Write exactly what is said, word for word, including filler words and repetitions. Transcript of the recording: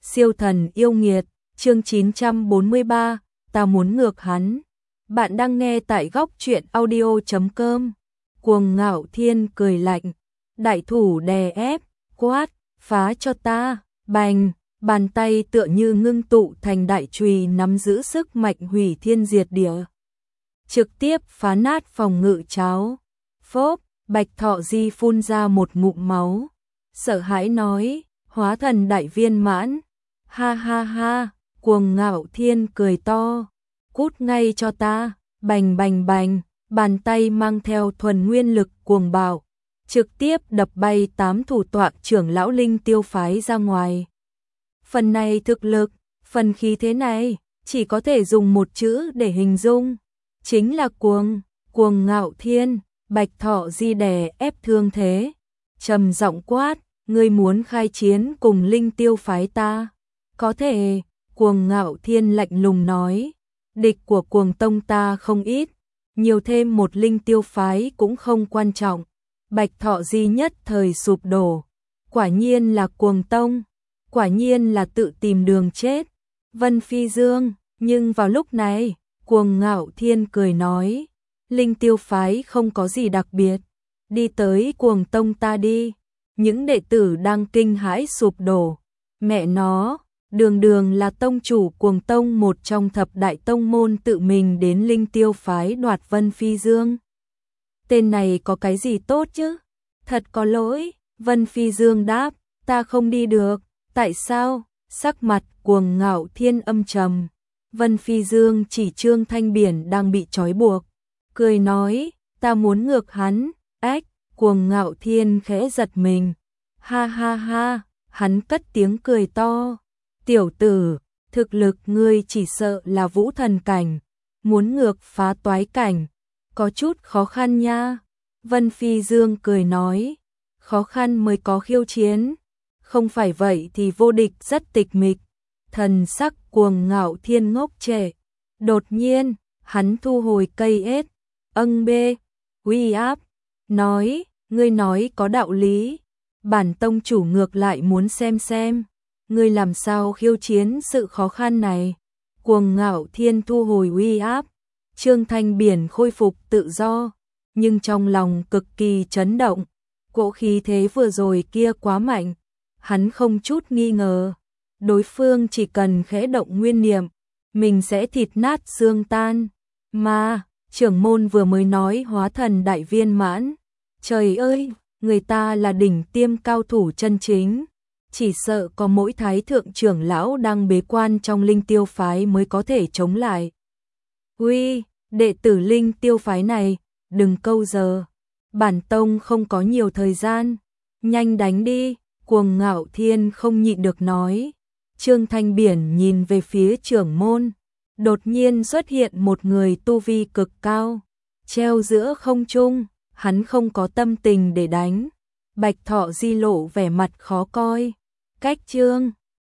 Siêu thần yêu nghiệt, chương chín trăm bốn mươi ba, ta muốn ngược hắn. Bạn đang nghe tại góc truyện audio chấm com. Cuồng Ngạo Thiên cười lạnh, đại thủ đè ép, quát, phá cho ta, bành, bàn tay tựa như ngưng tụ thành đại chùy nắm giữ sức mạnh hủy thiên diệt địa. Trực tiếp phá nát phòng ngự cháo. Phốp, Bạch Thọ Di phun ra một ngụm máu, sợ hãi nói, hóa thần đại viên mãn. Ha ha ha, Cuồng Ngạo Thiên cười to, cút ngay cho ta, bành bành bành, bàn tay mang theo thuần nguyên lực cuồng bạo, trực tiếp đập bay tám thủ tọa trưởng lão linh tiêu phái ra ngoài. Phần này thực lực, phần khí thế này, chỉ có thể dùng một chữ để hình dung, chính là cuồng, Cuồng Ngạo Thiên. Bạch Thọ Di đè ép thương thế, trầm giọng quát, ngươi muốn khai chiến cùng linh tiêu phái ta? Có thể, Cuồng Ngạo Thiên lạnh lùng nói, địch của Cuồng Tông ta không ít, nhiều thêm một linh tiêu phái cũng không quan trọng. Bạch Thọ Di nhất thời sụp đổ, quả nhiên là Cuồng Tông, quả nhiên là tự tìm đường chết. Vân Phi Dương, nhưng vào lúc này, Cuồng Ngạo Thiên cười nói, linh tiêu phái không có gì đặc biệt, đi tới Cuồng Tông ta đi. Những đệ tử đang kinh hãi sụp đổ, mẹ nó, đường đường là tông chủ Cuồng Tông, một trong thập đại tông môn, tự mình đến linh tiêu phái đoạt Vân Phi Dương. Tên này có cái gì tốt chứ? Thật có lỗi, Vân Phi Dương đáp, ta không đi được. Tại sao? Sắc mặt Cuồng Ngạo Thiên âm trầm. Vân Phi Dương chỉ Trương Thanh Biển đang bị trói buộc, cười nói, ta muốn ngược hắn. Ách, Cuồng Ngạo Thiên khẽ giật mình. Ha ha ha, hắn cất tiếng cười to. Tiểu tử, thực lực ngươi chỉ sợ là vũ thần cảnh, muốn ngược phá toái cảnh, có chút khó khăn nha. Vân Phi Dương cười nói, khó khăn mới có khiêu chiến, không phải vậy thì vô địch rất tịch mịch. Thần sắc Cuồng Ngạo Thiên ngốc trệ, đột nhiên, hắn thu hồi cây ết, âng bê, uy áp, nói, ngươi nói có đạo lý, bản tông chủ ngược lại muốn xem xem, ngươi làm sao khiêu chiến sự khó khăn này. Cuồng Ngạo Thiên thu hồi uy áp, Trương Thanh Biển khôi phục tự do, nhưng trong lòng cực kỳ chấn động, cỗ khí thế vừa rồi kia quá mạnh, hắn không chút nghi ngờ, đối phương chỉ cần khẽ động nguyên niệm, mình sẽ thịt nát xương tan. Mà, trưởng môn vừa mới nói hóa thần đại viên mãn, trời ơi, người ta là đỉnh tiêm cao thủ chân chính, chỉ sợ có mỗi thái thượng trưởng lão đang bế quan trong linh tiêu phái mới có thể chống lại. Uy, đệ tử linh tiêu phái này, đừng câu giờ, bản tông không có nhiều thời gian, nhanh đánh đi. Cuồng Ngạo Thiên không nhịn được nói. Trương Thanh Biển nhìn về phía trưởng môn, đột nhiên xuất hiện một người tu vi cực cao, treo giữa không trung, hắn không có tâm tình để đánh. Bạch Thọ Di lộ vẻ mặt khó coi, cách Trương